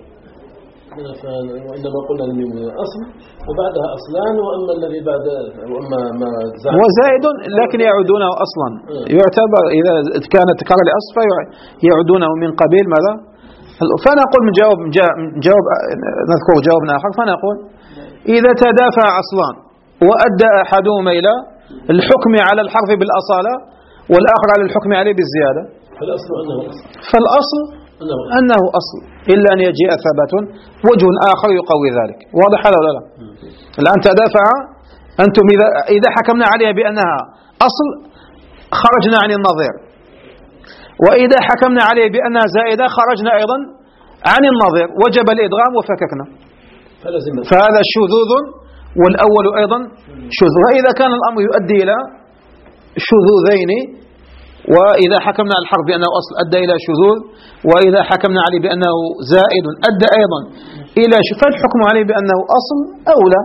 وإنما قلنا الميم أصل وبعدها أصلان، وأما الذي بعد وأما ما زعم وزائد لكن يعودونه أصلا يعتبر إذا كانت تكرر لأصل فيعودونه من قبيل ماذا؟ فنقول من جواب جواب نذكر جوابنا آخر فنقول إذا تدافع أصلان وأدى أحدهما إلى الحكم على الحرف بالأصالة والآخر على الحكم عليه بالزيادة فالأصل أنه أصل فالأصل أنه أصل إلا أن يجيء ثبت وجه آخر يقوي ذلك. واضح هذا ولا لا؟ الآن تدافع أنتم إذا إذا حكمنا عليها بأنها أصل خرجنا عن النظير، وإذا حكمنا عليه بأنها زائدة خرجنا أيضا عن النظير، وجب الإدغام وفككنا. فهذا شذوذ، والأول أيضا شذوذ. وإذا كان الأمر يؤدي إلى شذوذين، وإذا حكمنا على الحرف بأنه أصل أدى إلى شذوذ، وإذا حكمنا عليه بأنه زائد أدى أيضا إلى شذوذ، فالحكم عليه بأنه أصل أولى.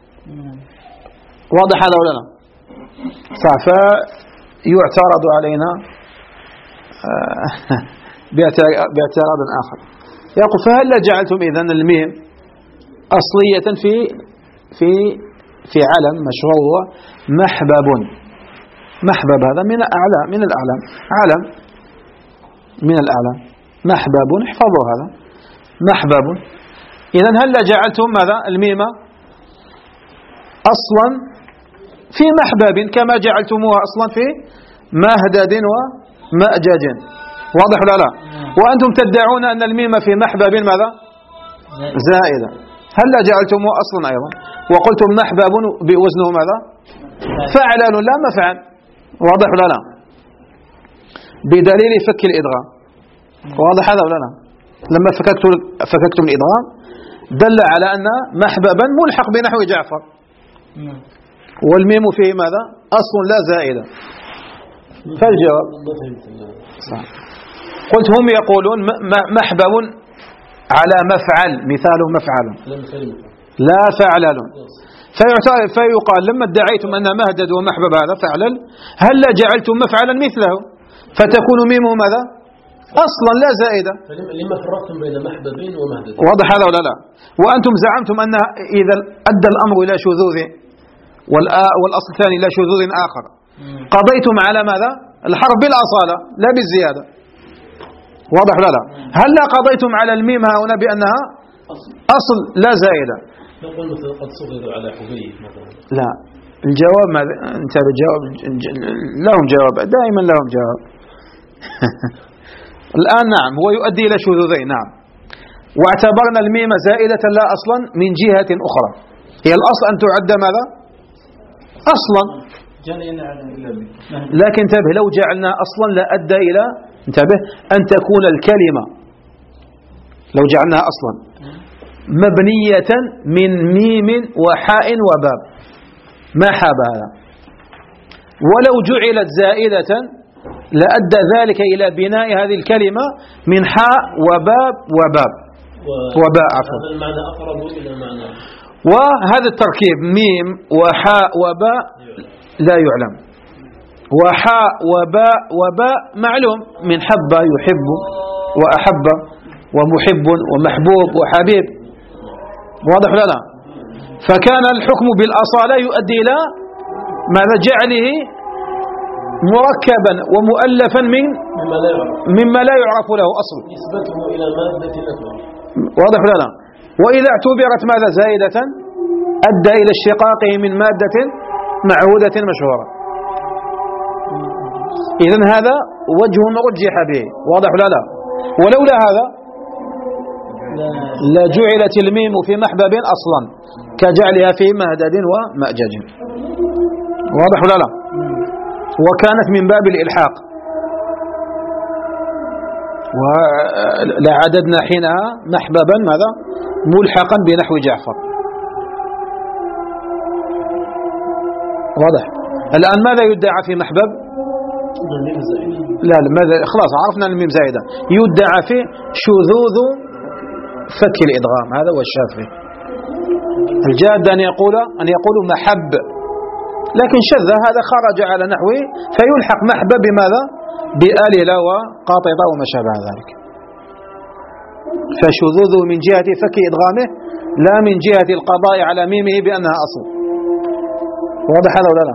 واضح هذا ولا لا؟ فيعترض علينا باعتراض آخر يقول فهل جعلتم إذن الميم أصلية في في في علم مشروع هو محبب. محبب هذا من الأعلام، من الأعلام علم من الأعلام محبب، احفظوا هذا محبب. إذن هل جعلتم ماذا الميم أصلا في محبب كما جعلتموها أصلا في مهدد ومأجج؟ واضح ولا لا؟ وأنتم تدعون أن الميم في محبب ماذا زائدة. هل جعلتموه أصلا أيضا وقلتم محبب بوزنه ماذا فعلان لا مفعل؟ واضح ولا لا؟ بدليل فك الإدغام. واضح هذا ولا لا؟ لما فككتم فككتم الإدغام دل على أن محببا ملحق بنحو جعفر، والميم فيه ماذا أصل لا زائدة. فالجواب صح. قلت هم يقولون محبب على مفعل، مثاله مفعل لا فعلل، فيقال لما ادعيتم أن مهدد ومحبب هذا فعلل هل جعلتم مفعلا مثله فتكون ميمه ماذا أصلا لا زائدة؟ لما فرقتم بين محببين ومهدد؟ واضح هذا ولا لا؟ وأنتم زعمتم أن إذا أدى الأمر إلى شذوذ والأصل الثاني إلى شذوذ آخر قضيتم على ماذا الحرف بالأصالة لا بالزيادة. واضح لا لا؟ هل لا قضيتم على الميم هنا بأنها أصل لا زائدة؟ نقول مثلا قد صغر على حبيه مثلا. لا، الجواب ماذا؟ أنت بجواب لهم جواب، دائما لهم جواب. الآن نعم هو يؤدي إلى شذوذين. نعم، واعتبرنا الميم زائدة لا أصلا من جهة أخرى. هي الأصل أن تعد ماذا؟ أصلا، لكن انتبه لو جعلنا أصلا لأدى إلى انتبه أن تكون الكلمة لو جعلناها أصلا مبنية من ميم وحاء وباب ما حاب هذا، ولو جعلت زائدة لأدى ذلك إلى بناء هذه الكلمة من حاء وباب وباب وباء عفوا. هذا المعنى أقرب إلى معنى. وهذا التركيب ميم وحاء وباء لا يعلم، وحاء وباء وباء معلوم من حب يحب وأحب ومحب ومحبوب وحبيب. واضح لنا؟ فكان الحكم بالأصالة يؤدي إلى ماذا؟ جعله مركبا ومؤلفا من مما لا يعرف, مما لا يعرف له أصل، نسبته إلى مادة الأكبر. واضح لنا؟ وإذا اعتبرت ماذا؟ زائدة أدى إلى اشتقاقه من مادة معهودة مشهورة. إذن هذا وجه رجح به. واضح لا لا؟ ولولا هذا لجعلت الميم في محبب أصلا كجعلها في مهدد ومأجج. واضح لا لا؟ وكانت من باب الإلحاق، ولعددنا حينها محببا ماذا؟ ملحقا بنحو جعفر. واضح؟ الآن ماذا يدعى في محبب؟ لا ماذا؟ خلاص عرفنا الميم زائدة. يدعى في شذوذ فك الإدغام، هذا هو الشافعي. الجاد أن يقول أن يقول محب، لكن شذ هذا خرج على نحوه فيلحق محبب بماذا؟ بآللة وقاططة وما شابه ذلك. فشذوذه من جهة فك إدغامه لا من جهة القضاء على ميمه بأنها أصل. واضح هذا ولا لا؟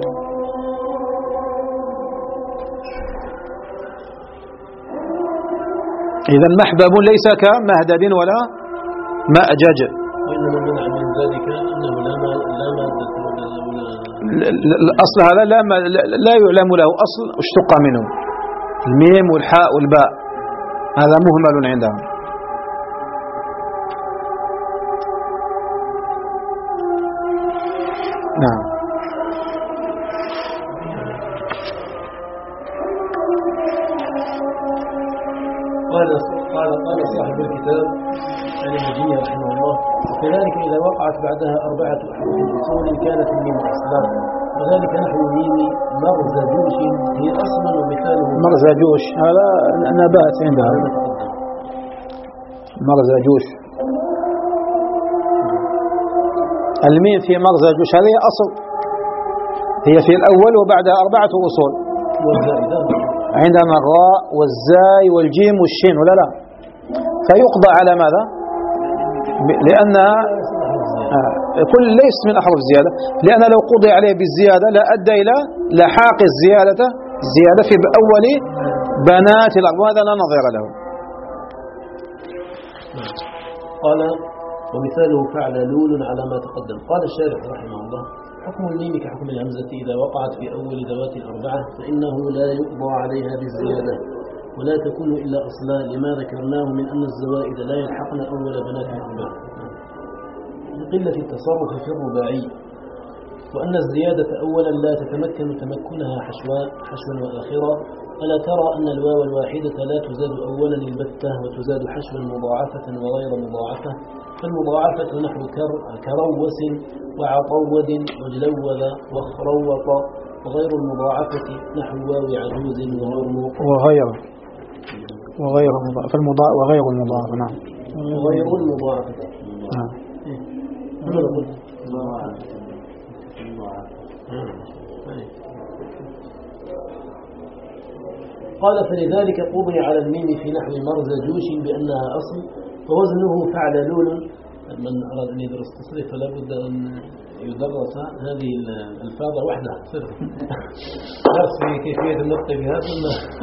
إذا محبب ليس كمهدد ولا مأجج. وإنما منع من ذلك أنه لا مادة ولا الأصل هذا لا لا يعلم له أصل اشتق منه، الميم والحاء والباء هذا مهمل عندهم. نعم. قال قال قال صاحب الكتاب عن المجيء رحمه الله: وكذلك إذا وقعت بعدها أربعة أحرف أصول كانت الميم أصلا، وذلك نحو ميم مرزجوش هي أصلا ومثاله مرزجوش هذا نبات عندهم. مرزجوش الميم في مرزجوش هذه أصل، هي في الأول وبعدها أربعة أصول، عندنا الراء والزاي والجيم والشين ولا لا؟ فيقضى على ماذا؟ لأنها آه كل ليس من أحرف الزيادة، لأن لو قضي عليه بالزيادة لا أدى إلى لحاق الزيادة الزيادة في أول بنات الأرض، وهذا لا نظير له. قال: ومثاله فعل لول على ما تقدم. قال الشارح رحمه الله: حكم الميم كحكم الهمزة إذا وقعت في أول ذوات الأربعة فإنه لا يقضى عليها بالزيادة ولا تكون إلا أصلا، لما ذكرناه من أن الزوائد لا يلحقن أول بنات الأربعة لقلة التصرف في الرباعي، وأن الزيادة أولا لا تتمكن تمكنها حشوا حشوا وآخرا. ألا ترى أن الواو الواحدة لا تزاد أولا البتة وتزاد حشوا مضاعفة وغير مضاعفة؟ فالمضاعفة نحو كروس وعطود وجلوذ وخروط، وغير المضاعفة نحو واو عجوز ومرموق وغير وغير مضاعف فالمضاعف وغير المضاعف. نعم وغير المضاعفة. نعم. قال: فلذلك قضي على الميم في نحو مرزجوش بأنها أصل، فوزنه فعل لول من أراد أن يدرس تصريف فلا بد أن يدرس هذه الألفاظ وحدها صرف درس في كيفية النطق بها ثم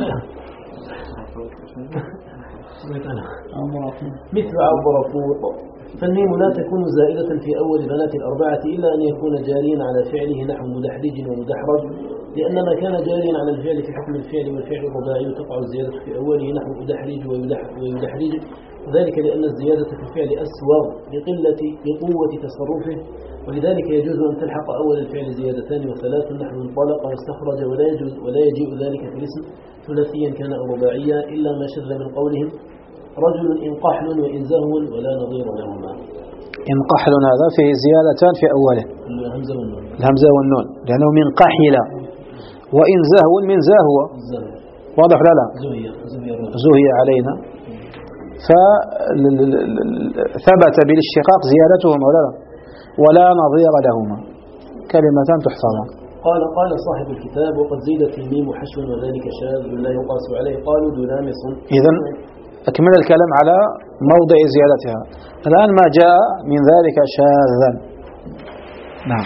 مثل عبرفوط. فالميم لا تكون زائدة في أول بنات الأربعة إلا أن يكون جاريا على فعله نحو مدحرج ومدحرج، لأن ما كان جاريا على الفعل في حكم الفعل والفعل الرباعي تقع الزيادة في أوله نحو أدحرج ويدحرج، وذلك لأن الزيادة في الفعل أسوغ لقلة لقوة تصرفه، ولذلك يجوز أن تلحق أول الفعل زيادتان وثلاث نحو انطلق واستخرج، ولا يجوز ولا يجيء ذلك في الاسم ثلاثيا كان أو رباعيا إلا ما شذ من قولهم رجل إن قحل وإن زهو ولا نظير لهما. إن قحل هذا فيه زيادتان في أوله الهمزة والنون الهمزة والنون لأنه من قحل، وإن زهو من زهو واضح لا لا زهي علينا، فثبت بالاشتقاق زيادتهما ولا لا ولا نظير لهما كلمتان تحفظان. قال قال صاحب الكتاب وقد زيدت الميم حشو وذلك شاذ لا يقاس عليه، قالوا دلامس. إذن أكمل الكلام على موضع زيادتها، الآن ما جاء من ذلك شاذا. نعم.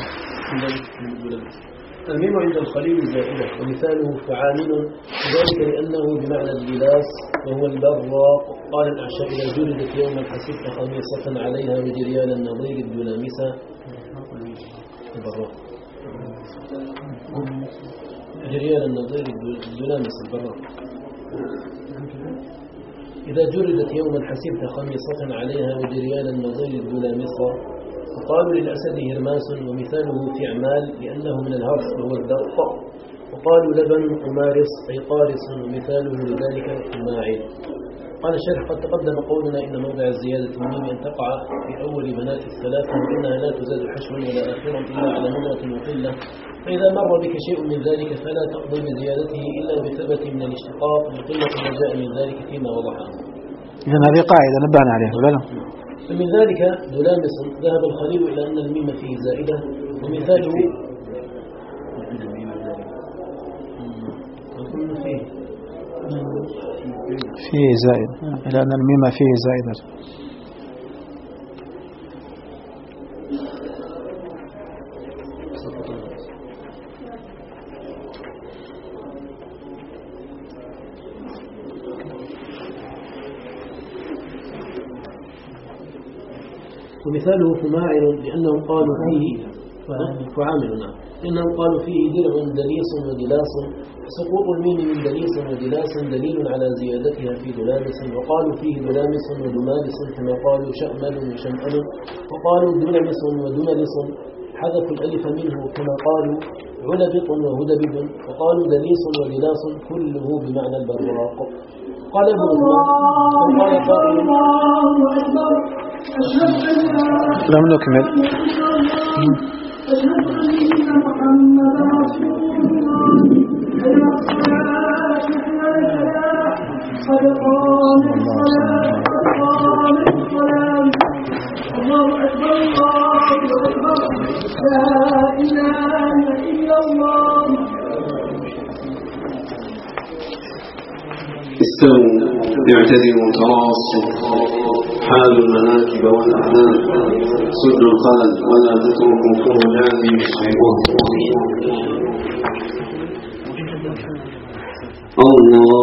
الميم عند الخليل زائدة ومثاله فعامل، وذلك لأنه بمعنى الجلاس وهو البراق. قال الأعشى إذا جلدت يوما حسبت خميصة عليها وجريان النظير الدلامسة. البراق جريان النظير الدلامسة البراق. إذا جلدت يوما حسبت خميصة عليها وجريان النظير الدلامسة. وقالوا للأسد هرماس ومثاله في أعمال لأنه من الهرس وهو الدق. وقالوا لبن أمارس أي قارس ومثاله لذلك الماعل. قال الشيخ قد تقدم قولنا إن موضع الزيادة الميم أن تقع في أول بنات الثلاثة وإنها لا تزاد حشوا ولا آخرا إلا على نمرة وقلة، فإذا مر بك شيء من ذلك فلا تقضي بزيادته إلا بثبت من الاشتقاق لقلة ما جاء من ذلك فيما وضحه. إذن هذه قاعدة نبهنا عليها ولا لا؟ فمن ذلك دلامس ذهب الخليل إلى أن الميم فيه زائدة ومثاله فيه فيه زائد إلى أن الميم فيه زائدة. ومثاله فماعل لأنهم قالوا فيه فعامل نعم لأنهم قالوا فيه درع دليس ودلاس. سقوط الميم من دليس ودلاس دليل على زيادتها في دلامس. وقالوا فيه دلامس ودمالس كما قالوا شأمل وشمأل. وقالوا دلمس ودنلس حذفوا الألف منه كما قالوا علبط وهدبد. وقالوا دليس ودلاس كله بمعنى البراق. قال ابن قال قائل لم نكمل. استووا اعتدلوا تراصوا حالوا المناكب والأحلام سدوا الخلل ولا تتركوا فرجان يشعرون. الله